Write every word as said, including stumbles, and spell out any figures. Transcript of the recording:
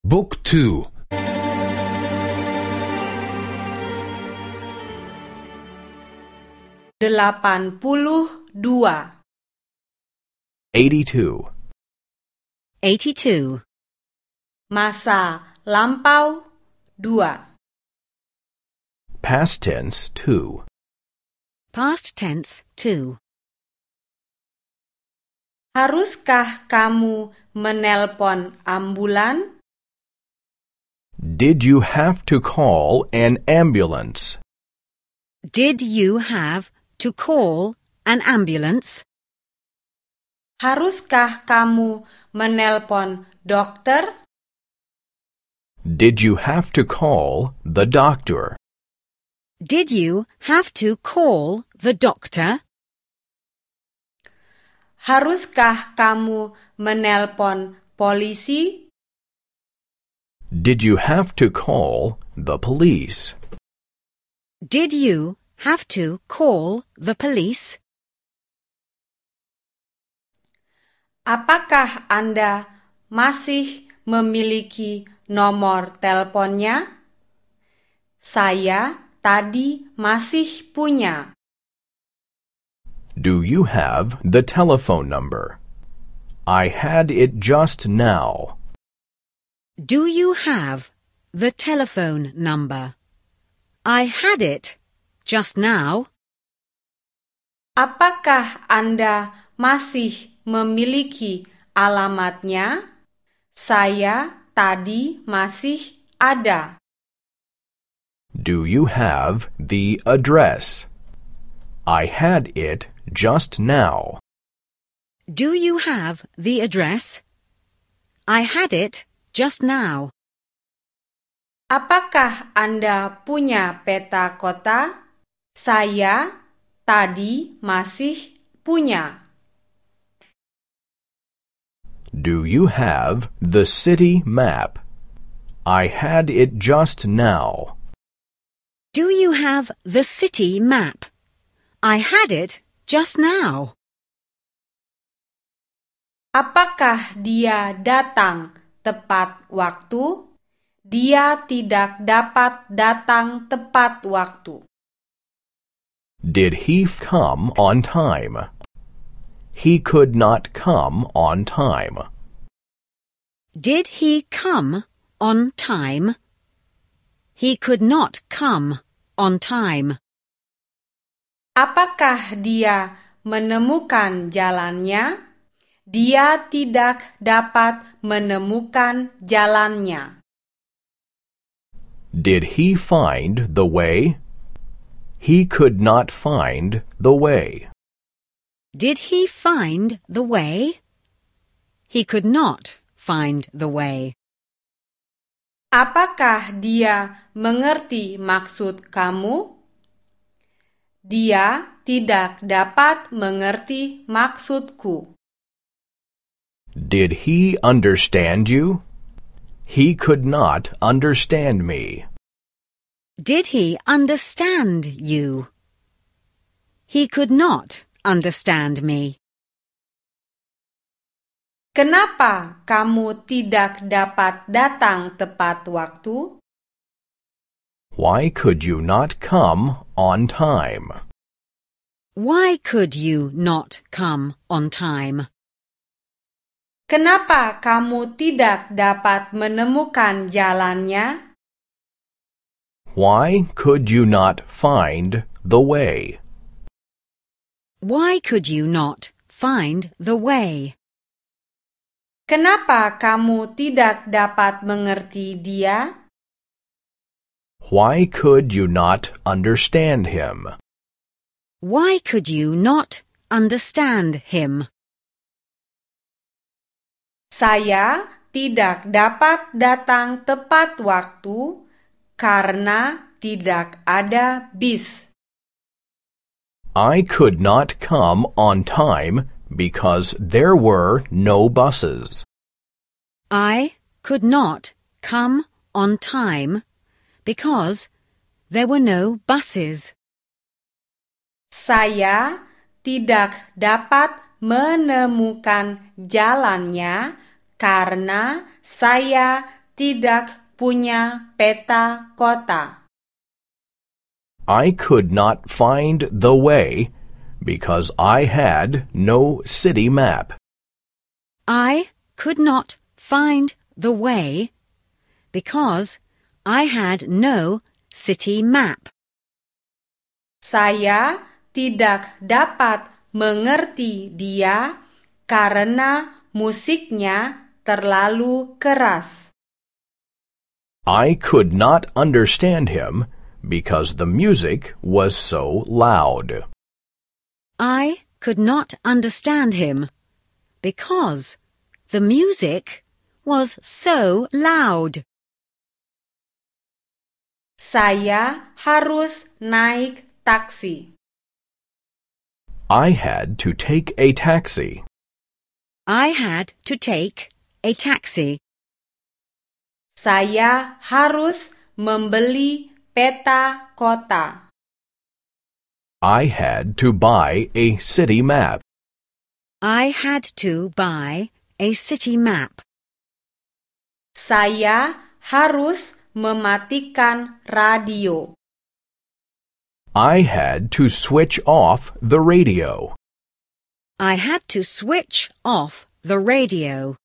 Book two. Delapan puluh dua. eighty-two. eighty-two. Masa lampau dua. Past tense two. Past tense two. Haruskah kamu menelpon ambulan? Did you have to call an ambulance? Did you have to call an ambulance? Haruskah kamu menelpon dokter? Did you have to call the doctor? Did you have to call the doctor? Haruskah kamu menelpon polisi? Did you have to call the police? Did you have to call the police? Apakah Anda masih memiliki nomor teleponnya? Saya tadi masih punya. Do you have the telephone number? I had it just now. Do you have the telephone number? I had it just now. Apakah Anda masih memiliki alamatnya? Saya tadi masih ada. Do you have the address? I had it just now. Do you have the address? I had it just now. Apakah Anda punya peta kota? Saya tadi masih punya. Do you have the city map? I had it just now. Do you have the city map? I had it just now. Apakah dia datang tepat waktu? Dia tidak dapat datang tepat waktu. Did he come on time? He could not come on time. Did he come on time? He could not come on time. Apakah dia menemukan jalannya? Dia tidak dapat menemukan jalannya. Did he find the way? He could not find the way. Did he find the way? He could not find the way. Apakah dia mengerti maksud kamu? Dia tidak dapat mengerti maksudku. Did he understand you? He could not understand me. Did he understand you? He could not understand me. Kenapa kamu tidak dapat datang tepat waktu? Why could you not come on time? Why could you not come on time? Kenapa kamu tidak dapat menemukan jalannya? Why could you not find the way? Why could you not find the way? Kenapa kamu tidak dapat mengerti dia? Why could you not understand him? Why could you not understand him? Saya tidak dapat datang tepat waktu karena tidak ada bis. I could not come on time because there were no buses. I could not come on time because there were no buses. Saya tidak dapat menemukan jalannya karena saya tidak punya peta kota. I could not find the way because I had no city map. I could not find the way because I had no city map. Saya tidak dapat mengerti dia karena musiknya terlalu keras. I could not understand him because the music was so loud. I could not understand him because the music was so loud. Saya harus naik taksi. I had to take a taxi. I had to take a taxi. Saya harus membeli peta kota. I had to buy a city map. I had to buy a city map. Saya harus mematikan radio. I had to switch off the radio. I had to switch off the radio.